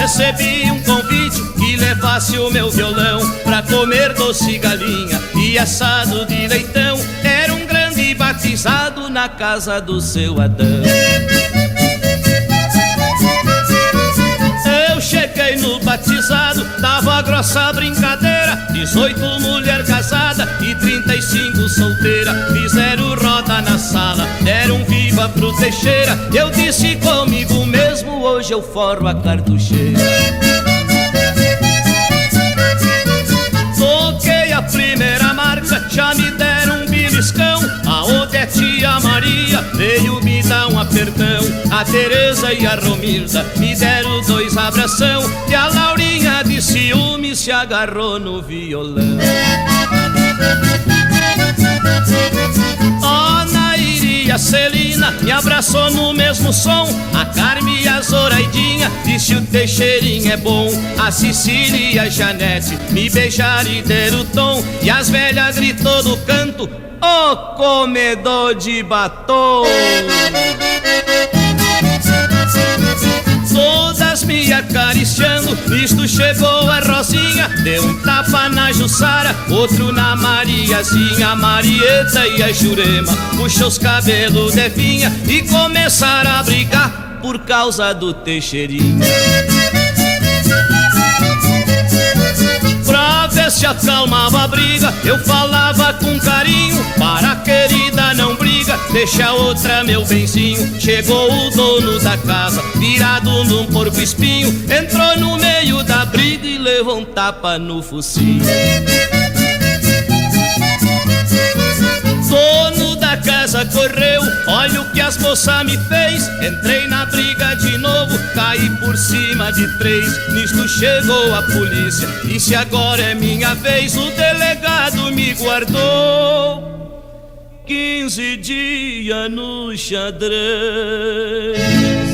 recebi um convite que levasse o meu violão pra comer doce galinha e assado de leitão. Era um grande batizado na casa do seu Adão. Eu cheguei no batizado, tava grossa brincadeira, 18 mulher casada e 35 solteira. Fizeram roda na sala, deram viva pro Teixeira. Eu disse comigo mesmo, hoje eu forro a cartucheira. Toquei a primeira marcha, já me deram um beliscão. A Odete e a Maria veio me dar um apertão. A Tereza e a Romilda me deram 2 abração. E a Laurinha de ciúme se agarrou no violão. Ó, Nairi e a Celina me abraçou no mesmo som. A Carme e a Zoraidinha disse o Teixeirinha é bom. A Cecília e a Janete me beijaram e deram o tom. E as velhas gritou do canto, ô comedor de batom. Todas me acariciando, nisto chegou a Rosinha. Deu um tapa na Jussara, outro na Mariazinha. A Marieta e a Jurema puxou os cabelos de vinha e começaram a brigar por causa do Teixeirinha. Pra ver se acalmava a briga, eu falava com carinho, para a querida não briga, deixa a outra meu benzinho. Chegou o dono da casa, virado num porco espinho, entrou no meio da briga e levou um tapa no focinho. Dono da casa correu, olha o que as moças me fez. Entrei na briga de novo, caí por cima de 3. Nisto chegou a polícia, e se agora é minha vez, o delegado me guardou 15 dias no xadrez.